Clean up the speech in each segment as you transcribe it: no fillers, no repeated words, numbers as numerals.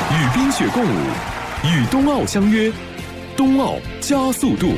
与冰雪共舞，与冬奥相约，冬奥加速度。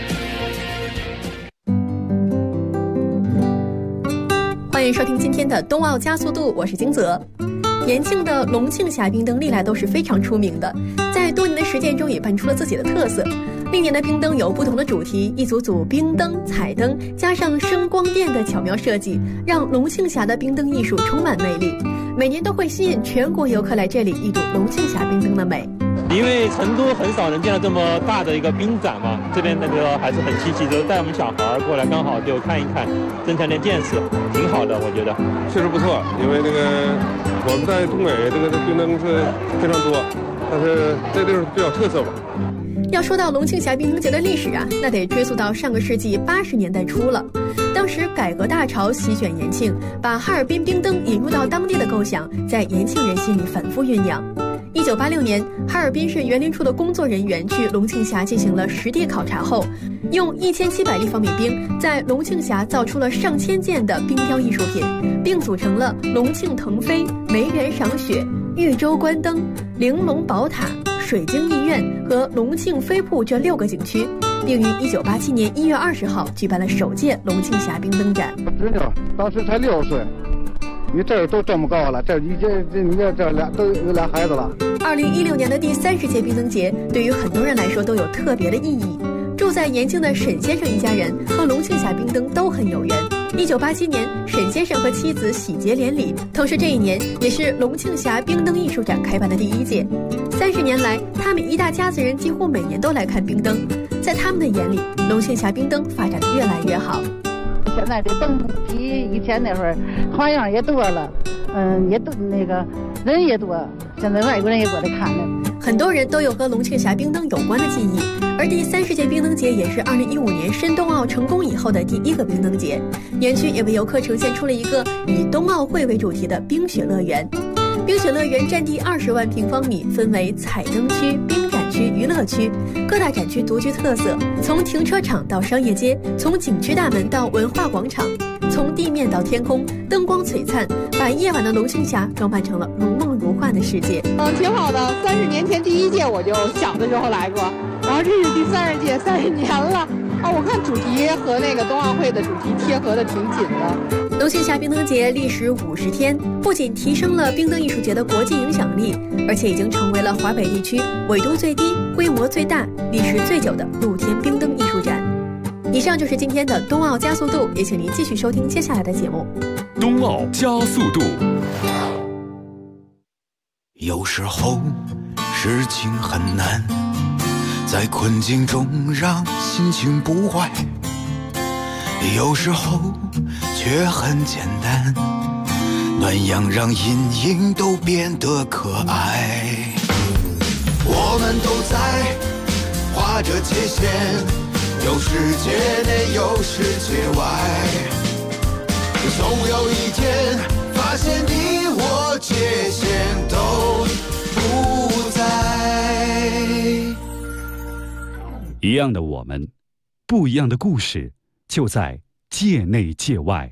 欢迎收听今天的冬奥加速度，我是金泽。延庆的龙庆峡冰灯历来都是非常出名的，在多年的实践中也办出了自己的特色。历年的冰灯有不同的主题，一组组冰灯、彩灯加上声光电的巧妙设计，让龙庆峡的冰灯艺术充满魅力。每年都会吸引全国游客来这里一睹龙庆峡冰灯的美。 因为成都很少能见到这么大的一个冰展嘛，这边那个还是很稀奇，就带我们小孩过来，刚好就看一看，增强点见识，挺好的，我觉得确实不错。因为我们在东北这个冰灯是非常多，但是这地方比较特色吧。 要说到龙庆峡冰灯节的历史啊，那得追溯到上个世纪80年代初了。当时改革大潮席卷延庆，把哈尔滨冰灯引入到当地的构想，在延庆人心里反复酝酿。1986年，哈尔滨市园林处的工作人员去龙庆峡进行了实地考察后，用1700立方米冰在龙庆峡造出了上千件的冰雕艺术品，并组成了龙庆腾飞、梅园赏雪、豫州观灯、玲珑宝塔、水晶艺苑和龙庆飞瀑这6个景区，并于1987年1月20号举办了首届龙庆峡冰灯展。 侄女当时才6岁，你这都这么高了，你这俩都有俩孩子了。 2016年的第30届冰灯节对于很多人来说都有特别的意义。住在延庆的沈先生一家人和龙庆峡冰灯都很有缘。1987年，沈先生和妻子喜结连理，同时这一年也是龙庆峡冰灯艺术展开办的第1届。30年来，他们一大家子人几乎每年都来看冰灯。在他们的眼里，龙庆峡冰灯发展得越来越好。 现在这灯比以前那会儿花样也多了，也多人也多，现在外国人也过来看了。 很多人都有和龙庆峡冰灯有关的记忆，而第30届冰灯节也是2015年申冬奥成功以后的第1个冰灯节。园区也为游客呈现出了一个以冬奥会为主题的冰雪乐园。冰雪乐园占地20万平方米，分为彩灯区、冰展区、娱乐区，各大展区独具特色，从停车场到商业街，从景区大门到文化广场，从地面到天空，灯光璀璨，把夜晚的龙庆峡装扮成了如梦如幻的世界。 挺好的。30年前第1届我就小的时候来过，然后这是第30届，30年了。我看主题和那个冬奥会的主题贴合的挺紧的。 龙庆峡冰灯节历时50天，不仅提升了冰灯艺术节的国际影响力，而且已经成为了华北地区纬度最低、规模最大、历时最久的露天冰灯艺术展。以上就是今天的冬奥加速度，也请您继续收听接下来的节目。 冬奥加速度。 有时候事情很难，在困境中让心情不坏，有时候却很简单，暖阳让阴影都变得可爱。我们都在画着界限，有世界内有世界外，总有一天发现你我界限都不在。 一样的我们，不一样的故事，就在界内界外。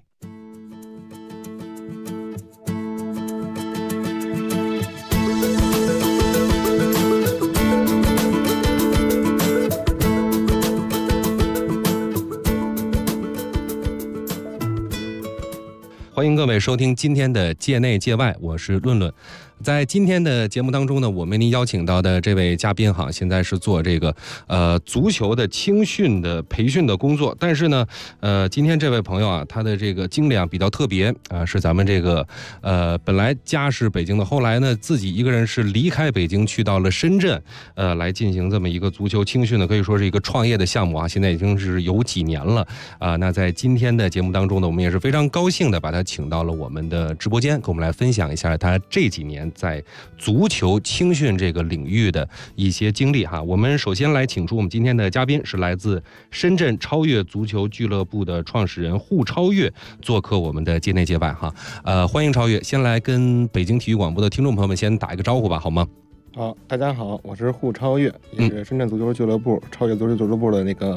欢迎各位收听今天的界内界外，我是论论。在今天的节目当中呢，我为您邀请到的这位嘉宾哈，现在是做这个足球的青训的培训的工作，但是呢，今天这位朋友啊，他的这个经历啊比较特别啊，是咱们这个本来家是北京的，后来呢自己一个人是离开北京去到了深圳，来进行这么一个足球青训的，可以说是一个创业的项目啊，现在已经是有几年了啊。那在今天的节目当中呢，我们也是非常高兴的把他请到了我们的直播间，跟我们来分享一下他这几年在足球青训这个领域的一些经历哈。我们首先来请出我们今天的嘉宾，是来自深圳超越足球俱乐部的创始人户超越，做客我们的界内界外哈。欢迎超越，先来跟北京体育广播的听众朋友们先打一个招呼吧，好吗？ 好，大家好，我是户超越，也是深圳足球俱乐部、超越足球俱乐部的那个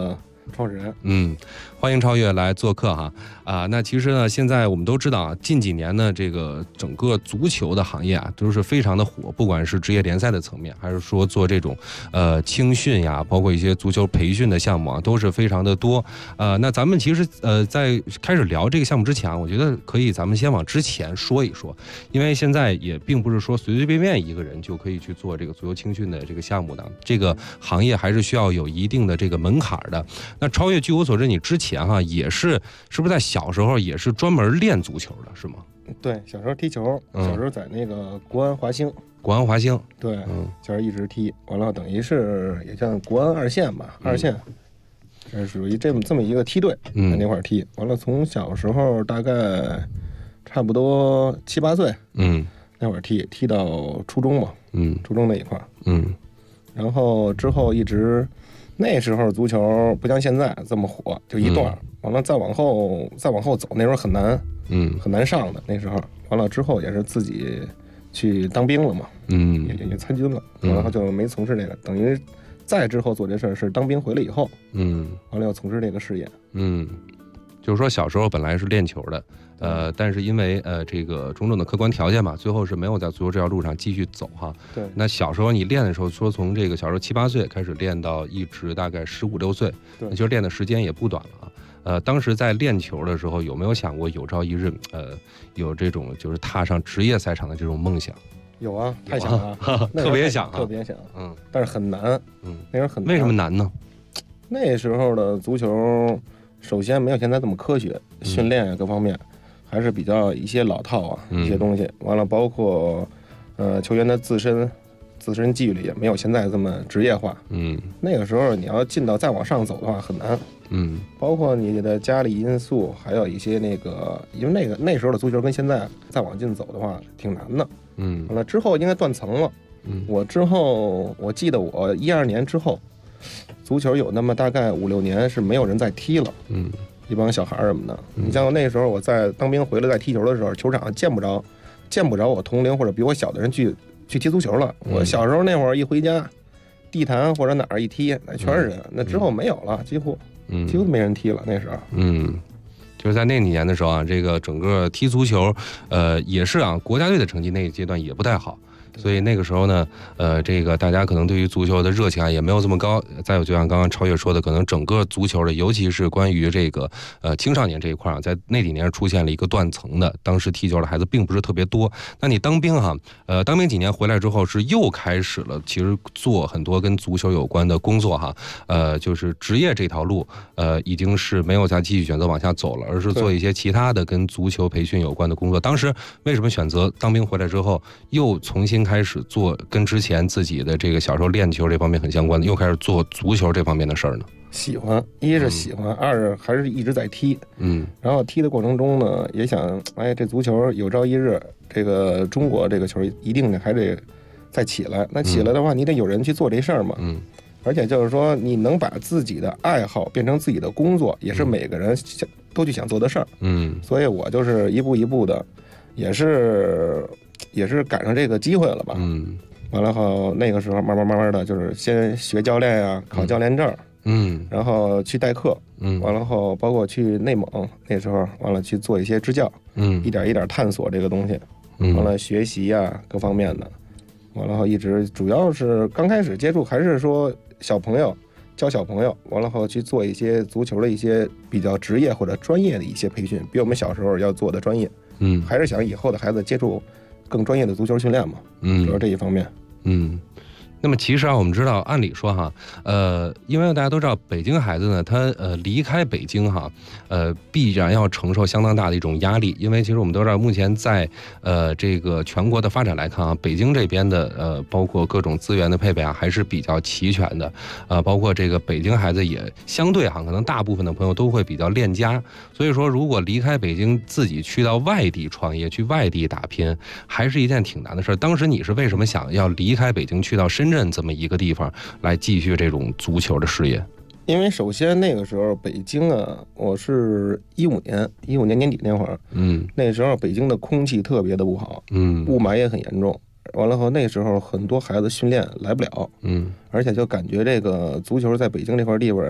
创始人。 欢迎超越来做客哈。那其实呢，现在我们都知道啊，近几年呢，这个整个足球的行业啊，都是非常的火，不管是职业联赛的层面，还是说做这种青训呀，包括一些足球培训的项目啊，都是非常的多。那咱们其实在开始聊这个项目之前，我觉得可以咱们先往之前说一说，因为现在也并不是说随随便便一个人就可以去做这个足球青训的这个项目的，这个行业还是需要有一定的这个门槛的。那超越，据我所知，你之前哈也是不是在小时候也是专门练足球的，是吗？ 对，小时候踢球，小时候在那个国安华兴。对，就是一直踢，完了等于是也像国安二线吧，二线，是属于这么一个梯队，在那块儿踢。完了，从小时候大概差不多7、8岁，那会儿踢到初中嘛，初中那一块儿，然后之后一直。那时候足球不像现在这么火，就一段，完了再往后走，那时候很难，很难上的。那时候完了之后也是自己去当兵了嘛，也参军了，然后就没从事这个。等于再之后做这事儿是当兵回来以后，完了要从事这个事业， 就是说小时候本来是练球的，但是因为这个种种的客观条件嘛，最后是没有在足球这条路上继续走哈。 对。 那小时候你练的时候，说从这个小时候7、8岁开始练到一直大概15、16岁， 对， 其实练的时间也不短了啊。当时在练球的时候，有没有想过有朝一日有这种就是踏上职业赛场的这种梦想？ 有啊，太想了， 特别想， 特别想，但是很难，那时候很难。 为什么难呢？ 那时候的足球。首先没有现在这么科学，训练啊各方面还是比较一些老套啊，一些东西。完了，包括球员的自身纪律也没有现在这么职业化。那个时候你要进到再往上走的话很难。包括你的家里因素，还有一些那个，因为那时候的足球跟现在再往进走的话挺难的。完了之后应该断层了。我记得我12年之后。足球有那么大概5、6年是没有人在踢了，一帮小孩什么的。你像那时候我在当兵回来在踢球的时候，球场上见不着我同龄或者比我小的人去踢足球了。我小时候那会儿一回家，地坛或者哪儿一踢，那全是人。那之后没有了，几乎没人踢了。那时候， 就是在那几年的时候啊，这个整个踢足球，也是啊，国家队的成绩那个阶段也不太好。所以那个时候呢，这个大家可能对于足球的热情啊也没有这么高。再有就像刚刚超越说的，可能整个足球的，尤其是关于这个青少年这一块啊，在那几年出现了一个断层的。当时踢球的孩子并不是特别多。那你当兵哈，当兵几年回来之后是又开始了，其实做很多跟足球有关的工作哈。就是职业这条路，已经是没有再继续选择往下走了，而是做一些其他的跟足球培训有关的工作。当时为什么选择当兵回来之后又重新开始做跟之前自己的这个小时候练球这方面很相关的，又开始做足球这方面的事儿呢？ 喜欢，一是喜欢，二是还是一直在踢，然后踢的过程中呢，也想，这足球有朝一日，这个中国这个球一定还得再起来。那起来的话，你得有人去做这事儿嘛，而且就是说，你能把自己的爱好变成自己的工作，也是每个人都去想做的事儿，所以我就是一步一步的，也是赶上这个机会了吧，完了后那个时候慢慢的就是先学教练呀，考教练证，然后去代课，完了后包括去内蒙，那时候完了去做一些支教，一点一点探索这个东西，完了学习呀各方面的，完了后一直主要是刚开始接触还是说小朋友教小朋友，完了后去做一些足球的一些比较职业或者专业的一些培训，比我们小时候要做的专业，还是想以后的孩子接触更专业的足球训练嘛，主要这一方面。 那么其实啊，我们知道，按理说哈，因为大家都知道，北京孩子呢，他离开北京哈，必然要承受相当大的一种压力。因为其实我们都知道，目前在这个全国的发展来看啊，北京这边的包括各种资源的配备啊，还是比较齐全的。包括这个北京孩子也相对哈，可能大部分的朋友都会比较恋家。所以说，如果离开北京，自己去到外地创业，去外地打拼，还是一件挺难的事儿。当时你是为什么想要离开北京，去到深圳这么一个地方来继续这种足球的事业？ 因为首先那个时候北京啊，我是15年年底那会儿，那时候北京的空气特别的不好，雾霾也很严重。完了后那时候很多孩子训练来不了，而且就感觉这个足球在北京这块地方啊，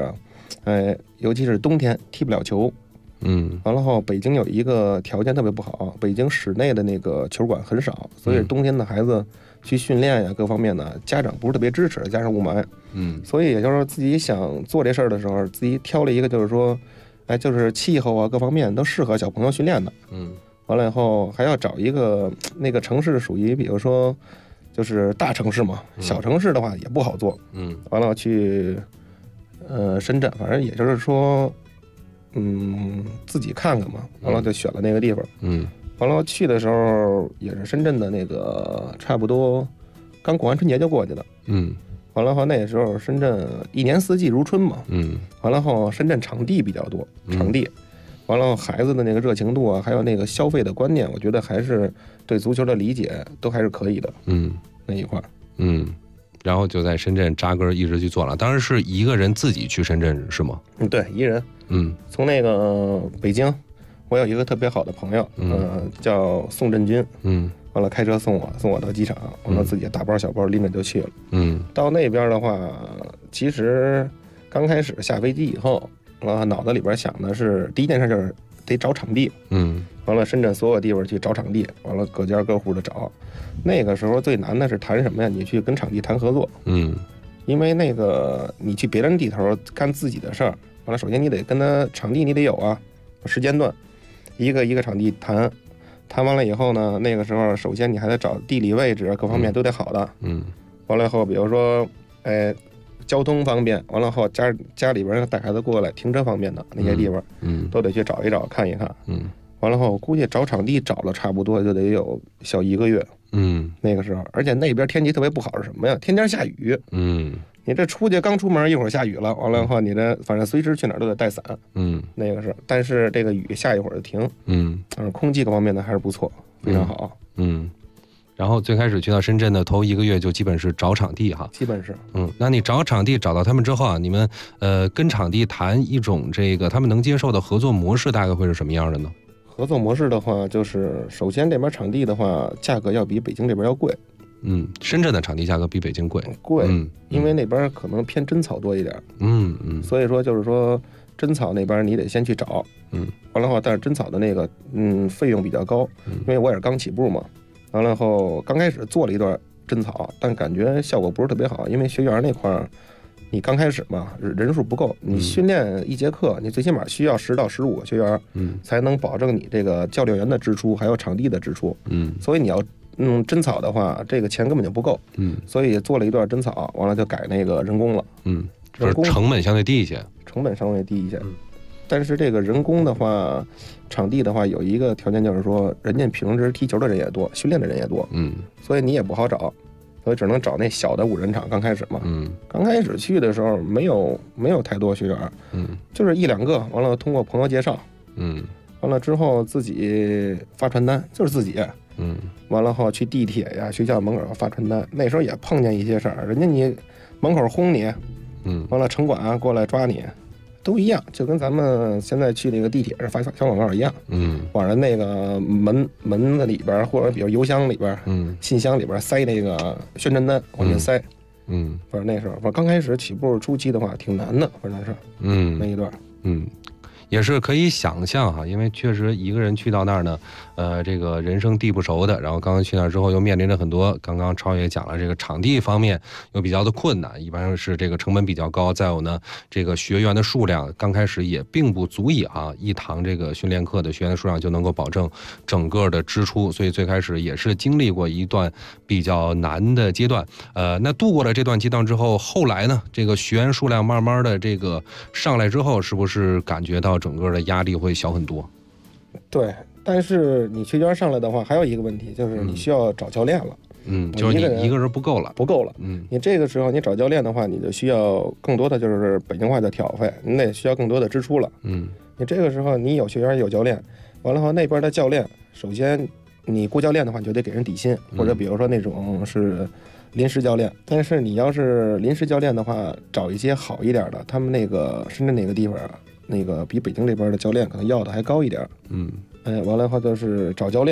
尤其是冬天踢不了球。完了后，北京有一个条件特别不好，北京室内的那个球馆很少，所以冬天的孩子去训练呀，各方面呢，家长不是特别支持，加上雾霾，所以也就是说自己想做这事儿的时候，自己挑了一个就是说，就是气候啊各方面都适合小朋友训练的，完了以后还要找一个那个城市属于比如说就是大城市嘛，小城市的话也不好做，完了去深圳，反正也就是说。自己看看嘛，完了就选了那个地方。完了去的时候也是深圳的那个，差不多刚过完春节就过去了。完了后那时候深圳一年四季如春嘛。完了后深圳场地比较多，场地。完了孩子的那个热情度啊，还有那个消费的观念，我觉得还是对足球的理解都还是可以的。那一块。 然后就在深圳扎根一直去做了。当时是一个人自己去深圳是吗？ 对，一人。从那个北京，我有一个特别好的朋友，叫宋振军，完了开车送我到机场，完了自己大包小包拎着就去了。到那边的话，其实刚开始下飞机以后，脑子里边想的是第一件事就是得找场地。完了深圳所有地方去找场地，完了各家各户的找。那个时候最难的是谈什么呀？你去跟场地谈合作。因为那个你去别人地头干自己的事儿，完了首先你得跟他场地你得有啊，时间段，一个场地谈完了以后呢，那个时候首先你还得找地理位置各方面都得好的。完了以后比如说交通方便，完了后家里边带孩子过来停车方便的那些地方，都得去找一找看一看。完了后我估计找场地找了差不多就得有小1个月。那个时候，而且那边天气特别不好是什么呀？天天下雨。你这刚出门一会儿下雨了，完了后你这反正随时去哪儿都得带伞。那个是，但是这个雨下一会儿就停。空气各方面呢还是不错，非常好。 然后最开始去到深圳的头1个月就基本是找场地哈， 基本是。 那你找场地找到他们之后啊，你们跟场地谈一种这个他们能接受的合作模式，大概会是什么样的呢？ 合作模式的话，就是首先这边场地的话，价格要比北京这边要贵。 深圳的场地价格比北京贵。 因为那边可能偏真草多一点。所以说就是说真草那边你得先去找。完了后，但是真草的那个费用比较高，因为我也是刚起步嘛。完了后刚开始做了一段真草，但感觉效果不是特别好，因为学员那块儿你刚开始嘛人数不够，你训练一节课你最起码需要10到15个学员，才能保证你这个教练员的支出还有场地的支出。所以你要真草的话，这个钱根本就不够。所以做了一段真草，完了就改那个人工了。 就是成本相对低一些。 但是这个人工的话，场地的话有一个条件就是说，人家平时踢球的人也多，训练的人也多。所以你也不好找，所以只能找那小的5人场。刚开始嘛，刚开始去的时候没有太多学员，就是1、2个，完了通过朋友介绍，完了之后自己发传单，就是自己。完了后去地铁呀、学校门口发传单，那时候也碰见一些事儿，人家你门口轰你，完了城管过来抓你，都一样，就跟咱们现在去那个地铁上发小广告一样。往人那个门子里边，或者比如邮箱里边、信箱里边塞那个宣传单，往进塞。反正那时候，刚开始起步初期的话挺难的，反正是那一段。 也是可以想象哈，因为确实一个人去到那儿呢，这个人生地不熟的，然后刚刚去那儿之后又面临着很多，刚刚超也讲了，这个场地方面又比较的困难，一般是这个成本比较高，再有呢，这个学员的数量刚开始也并不足以一堂这个训练课的学员的数量就能够保证整个的支出，所以最开始也是经历过一段比较难的阶段。那度过了这段阶段之后，后来呢，这个学员数量慢慢的这个上来之后，是不是感觉到整个的压力会小很多？ 对，但是你学员上来的话，还有一个问题就是你需要找教练了。 就是你一个人不够了。 你这个时候你找教练的话，你就需要更多的就是北京话叫挑费，你得需要更多的支出了。你这个时候你有学员有教练，完了后那边的教练，首先你雇教练的话，你就得给人底薪，或者比如说那种是临时教练。但是你要是临时教练的话，找一些好一点的，他们那个深圳那个地方啊，那个比北京这边的教练可能要的还高一点。完了以后就是找教练，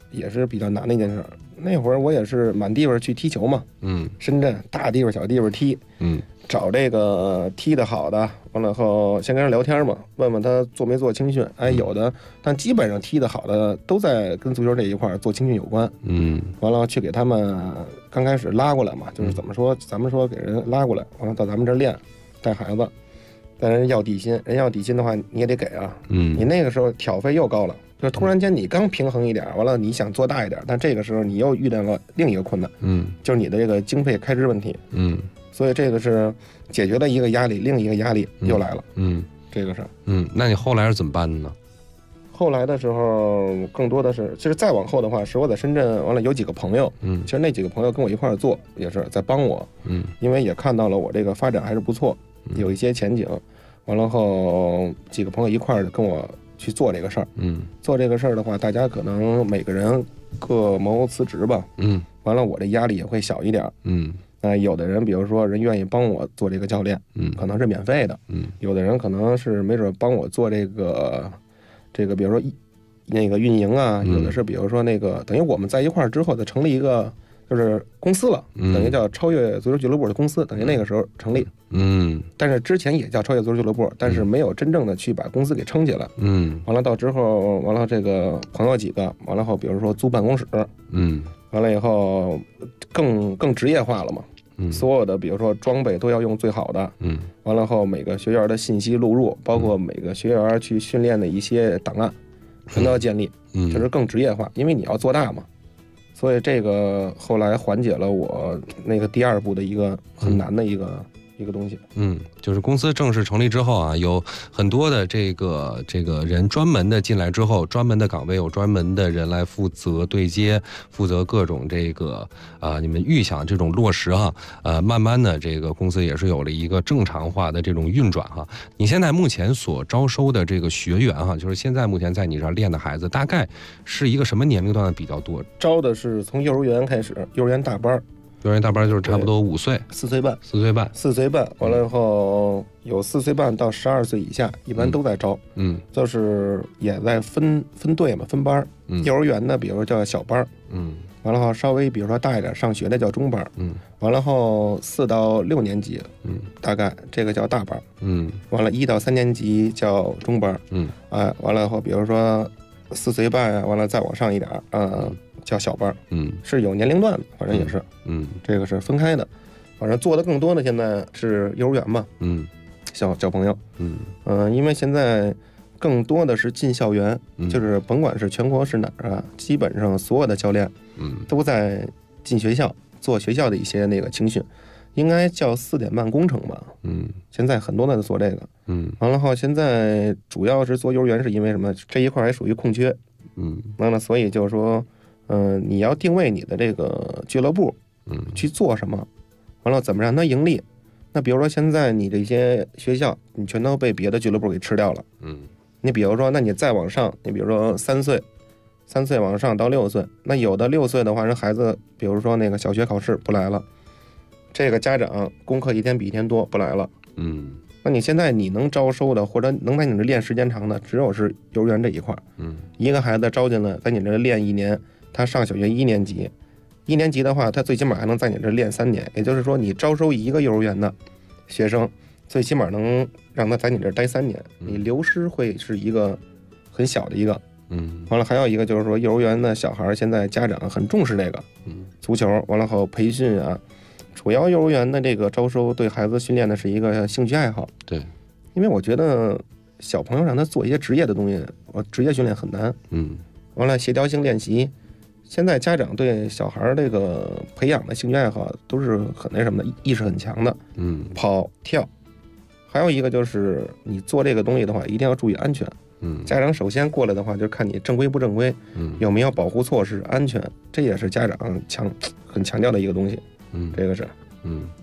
也是比较难的一件事。那会儿我也是满地方去踢球嘛，深圳大地方小地方踢，找这个踢得好的，完了后先跟人聊天嘛，问问他做没做青训，有的，但基本上踢得好的都在跟足球这一块做青训有关，完了去给他们刚开始拉过来嘛，就是怎么说，咱们说给人拉过来，完了到咱们这儿练，带孩子，但人要底薪，人要底薪的话你也得给啊，你那个时候挑费又高了。就是突然间你刚平衡一点，完了你想做大一点，但这个时候你又遇到了另一个困难，就是你的这个经费开支问题，所以这个是解决了一个压力，另一个压力又来了，这个是， 那你后来是怎么办的呢？ 后来的时候更多的是，其实再往后的话，是我在深圳完了有几个朋友，其实那几个朋友跟我一块儿做，也是在帮我，因为也看到了我这个发展还是不错，有一些前景，完了后几个朋友一块儿跟我去做这个事儿，做这个事儿的话，大家可能每个人各谋辞职吧，完了我这压力也会小一点，有的人比如说人愿意帮我做这个教练，可能是免费的，有的人可能是没准帮我做这个比如说那个运营啊，有的是比如说那个等于我们在一块儿之后再成立一个就是公司了，等于叫超越足球俱乐部的公司，等于那个时候成立，但是之前也叫超越足球俱乐部，但是没有真正的去把公司给撑起来，完了到之后，完了这个朋友几个，完了后比如说租办公室，完了以后更职业化了嘛，所有的比如说装备都要用最好的，完了后每个学员的信息录入，包括每个学员去训练的一些档案，全都要建立，就是更职业化，因为你要做大嘛。所以这个后来缓解了我那个第二步的一个很难的一个东西。 就是公司正式成立之后啊，有很多的这个人专门的进来之后，专门的岗位有专门的人来负责对接，负责各种这个你们预想这种落实哈，慢慢的这个公司也是有了一个正常化的这种运转哈。你现在目前所招收的这个学员哈，就是现在目前在你这儿练的孩子，大概是一个什么年龄段的比较多？ 招的是从幼儿园开始，幼儿园大班。 幼儿园大班就是差不多5岁 ，4岁半 ，4岁半， 完了以后有4岁半到12岁以下，一般都在招，就是也在分队嘛，分班，幼儿园的比如说叫小班，完了后稍微比如说大一点上学的叫中班，完了后4到6年级，大概这个叫大班，完了1到3年级叫中班，完了后比如说4岁半啊，完了再往上一点，叫小班，是有年龄段的，反正也是，这个是分开的，反正做的更多的现在是幼儿园嘛，小朋友，因为现在更多的是进校园，就是甭管是全国是哪儿啊，基本上所有的教练，都在进学校做学校的一些那个青训，应该叫4点半工程吧，现在很多人都做这个，完了后现在主要是做幼儿园，是因为什么？这一块还属于空缺，完了所以就是说。你要定位你的这个俱乐部，去做什么，完了怎么让它盈利？那比如说现在你这些学校，你全都被别的俱乐部给吃掉了，你比如说，那你再往上，你比如说3岁往上到6岁，那有的6岁的话，人孩子比如说那个小学考试不来了，这个家长功课一天比一天多不来了，那你现在你能招收的或者能在你这练时间长的，只有是幼儿园这一块，一个孩子招进来在你这练1年。他上小学1年级，1年级的话，他最起码还能在你这练3年，也就是说，你招收一个幼儿园的学生，最起码能让他在你这待3年，你流失会是一个很小的一个。完了还有一个就是说，幼儿园的小孩现在家长很重视这个，足球，完了后培训啊，主要幼儿园的这个招收对孩子训练的是一个兴趣爱好。 对， 因为我觉得小朋友让他做一些职业的东西，职业训练很难。完了协调性练习。现在家长对小孩这个培养的兴趣爱好都是很那什么的，意识很强的，跑跳，还有一个就是你做这个东西的话，一定要注意安全。家长首先过来的话，就看你正规不正规，有没有保护措施，安全，这也是家长很强调的一个东西。这个是，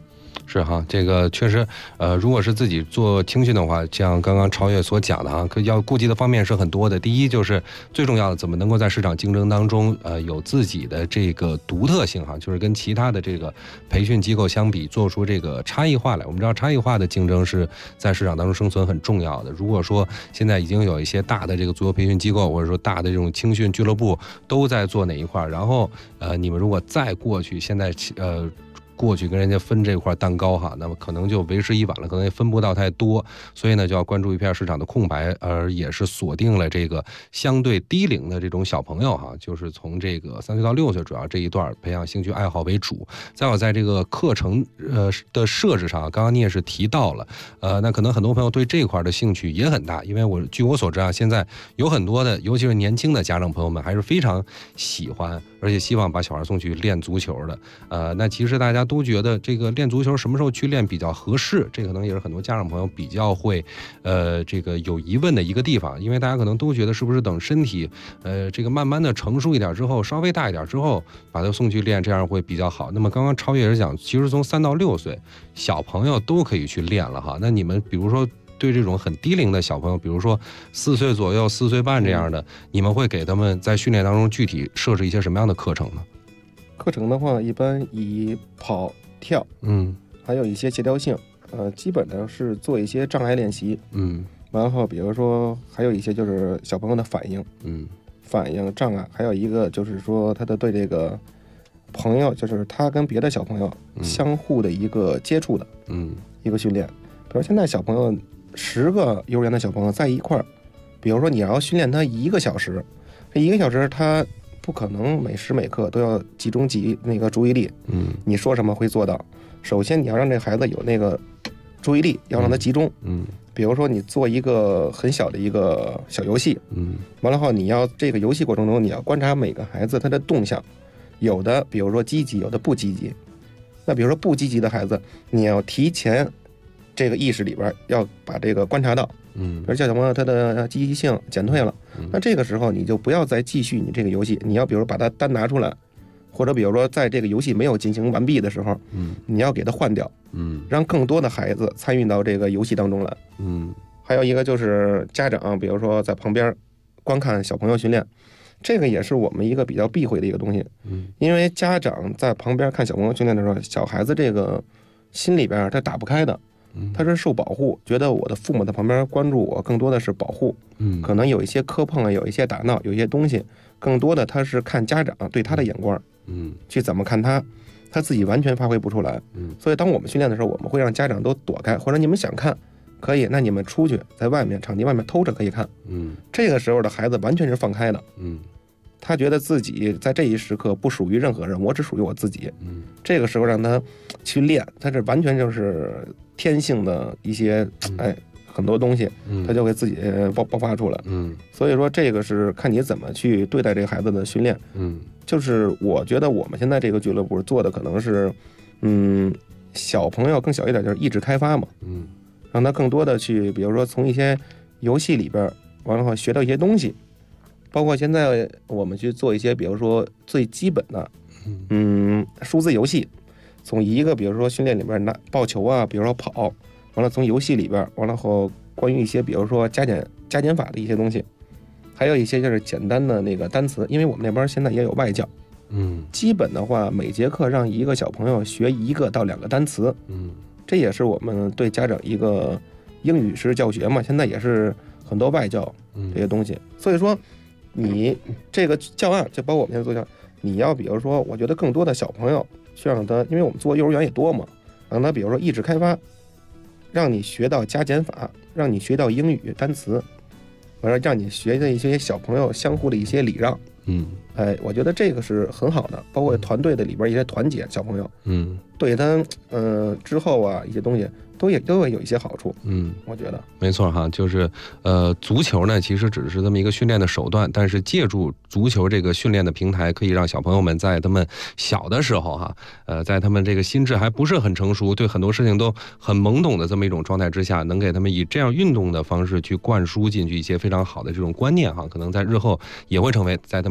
是哈，这个确实，如果是自己做青训的话，像刚刚超越所讲的哈，要顾及的方面是很多的。第一就是最重要的，怎么能够在市场竞争当中，有自己的这个独特性哈，就是跟其他的这个培训机构相比，做出这个差异化来。我们知道差异化的竞争是在市场当中生存很重要的。如果说现在已经有一些大的这个足球培训机构，或者说大的这种青训俱乐部都在做哪一块，然后你们如果再过去，现在过去跟人家分这块蛋糕哈，那么可能就为时已晚了，可能也分不到太多，所以呢就要关注一片市场的空白，而也是锁定了这个相对低龄的这种小朋友哈，就是从这个3岁到6岁主要这一段培养兴趣爱好为主。再有在这个课程的设置上，刚刚你也是提到了，那可能很多朋友对这块的兴趣也很大，因为据我所知啊，现在有很多的，尤其是年轻的家长朋友们还是非常喜欢，而且希望把小孩送去练足球的。那其实大家都觉得这个练足球什么时候去练比较合适，这可能也是很多家长朋友比较会这个有疑问的一个地方，因为大家可能都觉得是不是等身体这个慢慢的成熟一点之后，稍微大一点之后把他送去练，这样会比较好。那么刚刚超越也是讲，其实从3到6岁小朋友都可以去练了哈。那你们比如说对这种很低龄的小朋友，比如说4岁左右、4岁半这样的，你们会给他们在训练当中具体设置一些什么样的课程呢？ 课程的话，一般以跑、跳，还有一些协调性，基本上是做一些障碍练习，然后比如说还有一些就是小朋友的反应，反应障碍，还有一个就是说他的对这个朋友，就是他跟别的小朋友相互的一个接触的，一个训练。比如现在小朋友10个幼儿园的小朋友在一块儿，比如说你要训练他1个小时，这1个小时他不可能每时每刻都要集中那个注意力，你说什么会做到。首先你要让这孩子有那个注意力，要让他集中，比如说你做一个很小的一个小游戏，完了后你要这个游戏过程中你要观察每个孩子他的动向，有的比如说积极，有的不积极。那比如说不积极的孩子，你要提前这个意识里边要把这个观察到，比如小朋友他的积极性减退了，那这个时候你就不要再继续你这个游戏，你要比如把它单拿出来，或者比如说在这个游戏没有进行完毕的时候，你要给它换掉，让更多的孩子参与到这个游戏当中来。还有一个就是家长，比如说在旁边观看小朋友训练，这个也是我们一个比较避讳的一个东西，因为家长在旁边看小朋友训练的时候，小孩子这个心里边他打不开的。他是受保护，觉得我的父母在旁边关注我，更多的是保护，可能有一些磕碰啊，有一些打闹，有一些东西，更多的他是看家长对他的眼光，去怎么看他自己完全发挥不出来，所以当我们训练的时候，我们会让家长都躲开，或者你们想看可以，那你们出去在外面场地外面偷着可以看，这个时候的孩子完全是放开的，他觉得自己在这一时刻不属于任何人，我只属于我自己，这个时候让他去练，他这完全就是天性的一些很多东西，他就会自己爆发出来，所以说这个是看你怎么去对待这个孩子的训练，就是我觉得我们现在这个俱乐部做的可能是小朋友更小一点，就是意志开发嘛，让他更多的去比如说从一些游戏里边完了后学到一些东西，包括现在我们去做一些比如说最基本的数字游戏，从一个比如说训练里边拿抱球啊，比如说跑，完了从游戏里边完了后关于一些比如说加减法的一些东西，还有一些就是简单的那个单词，因为我们那边现在也有外教，基本的话每节课让一个小朋友学1个到2个单词，这也是我们对家长一个英语式教学嘛，现在也是很多外教这些东西，所以说你这个教案就包括我们现在做教案，你要比如说我觉得更多的小朋友去让他，因为我们做幼儿园也多嘛，让他比如说意志开发，让你学到加减法，让你学到英语单词，完了让你学的一些小朋友相互的一些礼让，我觉得这个是很好的，包括团队的里边一些团结小朋友，对他之后啊一些东西都会有一些好处，我觉得没错哈，就是足球呢其实只是这么一个训练的手段，但是借助足球这个训练的平台，可以让小朋友们在他们小的时候哈，在他们这个心智还不是很成熟，对很多事情都很懵懂的这么一种状态之下，能给他们以这样运动的方式去灌输进去一些非常好的这种观念哈，可能在日后也会成为在他们生活当中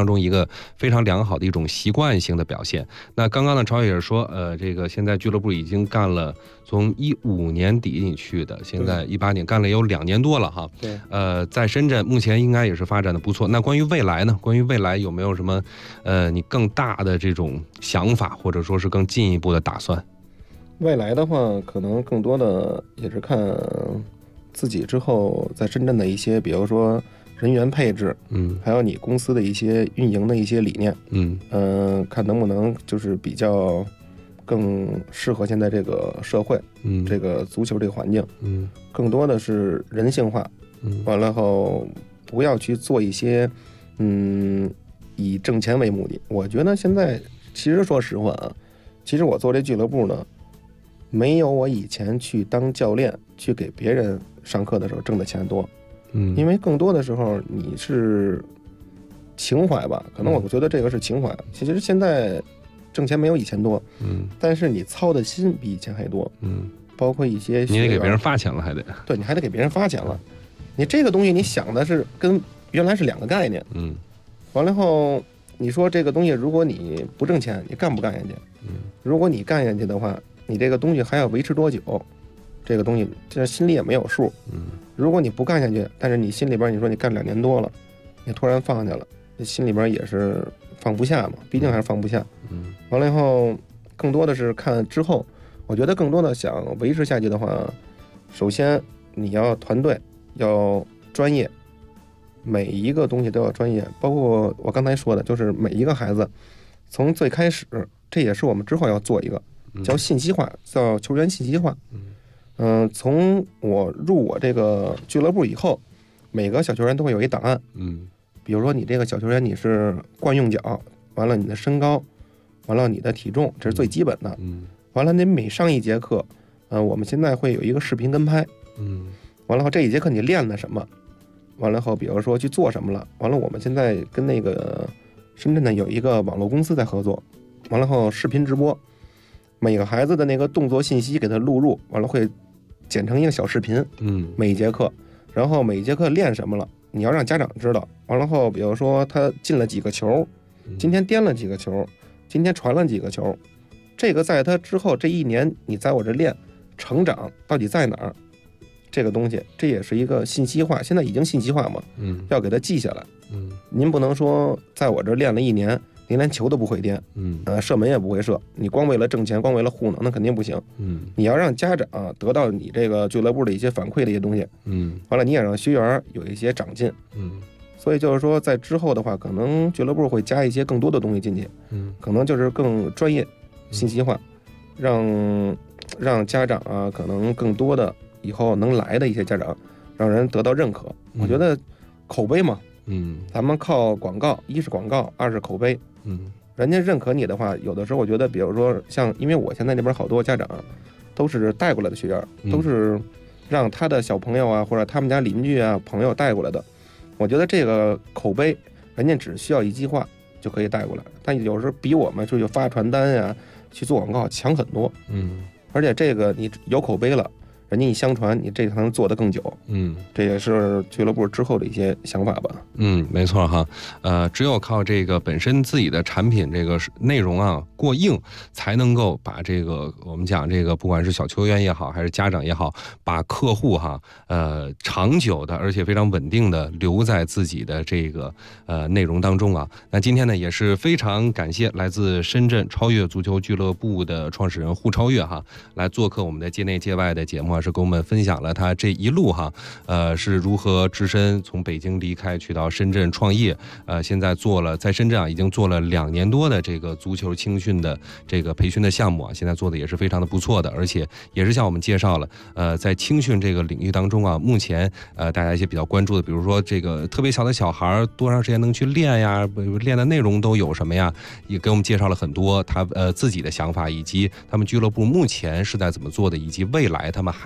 中一个非常良好的一种习惯性的表现。那刚刚呢，超也是说，这个现在俱乐部已经干了，从15年底你去的，现在18年干了有2年多了哈。 对。 在深圳目前应该也是发展的不错。那关于未来呢？关于未来有没有什么你更大的这种想法，或者说是更进一步的打算？ 未来的话，可能更多的也是看自己之后在深圳的一些，比如说人员配置，还有你公司的一些运营的一些理念，看能不能就是比较更适合现在这个社会，这个足球这个环境，更多的是人性化，完了后不要去做一些以挣钱为目的。我觉得现在其实说实话啊，其实我做这俱乐部呢，没有我以前去当教练去给别人上课的时候挣的钱多，因为更多的时候你是情怀吧，可能我觉得这个是情怀。其实现在挣钱没有以前多，但是你操的心比以前还多，包括一些你得给别人发钱了，还得对，你还得给别人发钱了。你这个东西你想的是跟原来是2个概念，完了后你说这个东西如果你不挣钱，你干不干下去？如果你干下去的话，你这个东西还要维持多久？这个东西这心里也没有数。如果你不干下去，但是你心里边你说你干2年多了，你突然放下了，心里边也是放不下嘛，毕竟还是放不下。完了以后，更多的是看之后，我觉得更多的想维持下去的话，首先你要团队，要专业，每一个东西都要专业，包括我刚才说的，就是每一个孩子从最开始，这也是我们之后要做一个叫信息化，叫球员信息化。从我入我这个俱乐部以后，每个小球员都会有一档案。比如说你这个小球员你是惯用脚，完了你的身高，完了你的体重，这是最基本的。完了你每上一节课，我们现在会有一个视频跟拍。完了后这一节课你练了什么？完了后比如说去做什么了？完了我们现在跟那个深圳的有一个网络公司在合作，完了后视频直播，每个孩子的那个动作信息给他录入，完了会剪成一个小视频，每一节课，然后每一节课练什么了，你要让家长知道。完了后比如说他进了几个球，今天颠了几个球，今天传了几个球，这个在他之后这1年你在我这练成长到底在哪儿，这个东西这也是一个信息化，现在已经信息化嘛，要给他记下来。您不能说在我这练了1年，您连球都不会颠，射门也不会射，你光为了挣钱，光为了糊弄，那肯定不行。你要让家长得到你这个俱乐部的一些反馈的一些东西，完了你也让学员有一些长进，所以就是说在之后的话，可能俱乐部会加一些更多的东西进去，可能就是更专业、信息化，让家长可能更多的以后能来的一些家长，让人得到认可。我觉得口碑嘛，咱们靠广告，一是广告，二是口碑。人家认可你的话，有的时候我觉得，比如说像，因为我现在那边好多家长都是带过来的学员，都是让他的小朋友或者他们家邻居朋友带过来的。我觉得这个口碑，人家只需要一句话就可以带过来，但有时候比我们就发传单去做广告强很多。而且这个你有口碑了，人家一相传，你这才能做得更久。这也是俱乐部之后的一些想法吧。 没错哈。只有靠这个本身自己的产品这个内容过硬，才能够把这个我们讲这个不管是小球员也好，还是家长也好，把客户长久的而且非常稳定的留在自己的这个内容当中啊。那今天呢也是非常感谢来自深圳超越足球俱乐部的创始人胡超越来做客我们的界内界外的节目是跟我们分享了他这一路是如何只身从北京离开去到深圳创业，现在做了在深圳已经做了2年多的这个足球青训的这个培训的项目现在做的也是非常的不错的，而且也是向我们介绍了在青训这个领域当中目前大家一些比较关注的，比如说这个特别小的小孩多长时间能去练呀，练的内容都有什么呀，也给我们介绍了很多他自己的想法，以及他们俱乐部目前是在怎么做的，以及未来他们还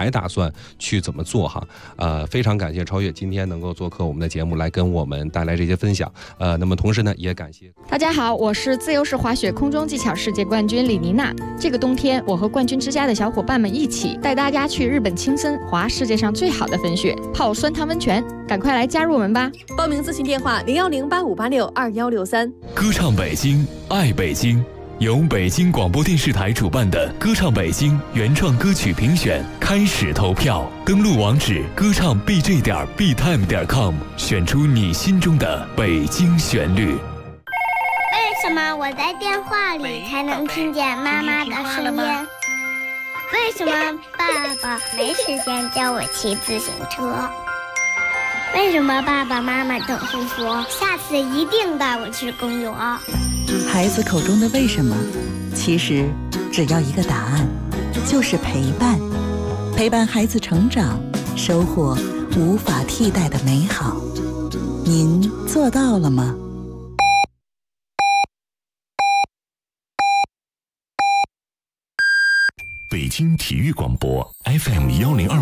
还打算去怎么做哈？非常感谢超越今天能够做客我们的节目，来跟我们带来这些分享。那么同时呢，也感谢大家好，我是自由式滑雪空中技巧世界冠军李妮娜。这个冬天，我和冠军之家的小伙伴们一起带大家去日本青森滑世界上最好的粉雪，泡酸汤温泉，赶快来加入我们吧！ 报名咨询电话01085862163。 歌唱北京，爱北京。由北京广播电视台主办的歌唱北京原创歌曲评选开始投票，登录网址歌唱 bj.btime.com， 选出你心中的北京旋律。 为什么我在电话里才能听见妈妈的声音？为什么爸爸没时间教我骑自行车？为什么爸爸妈妈总是说下次一定带我去公园？ 孩子口中的为什么，其实只要一个答案，就是陪伴。陪伴孩子成长，收获无法替代的美好。您做到了吗？ 北京体育广播 FM 102。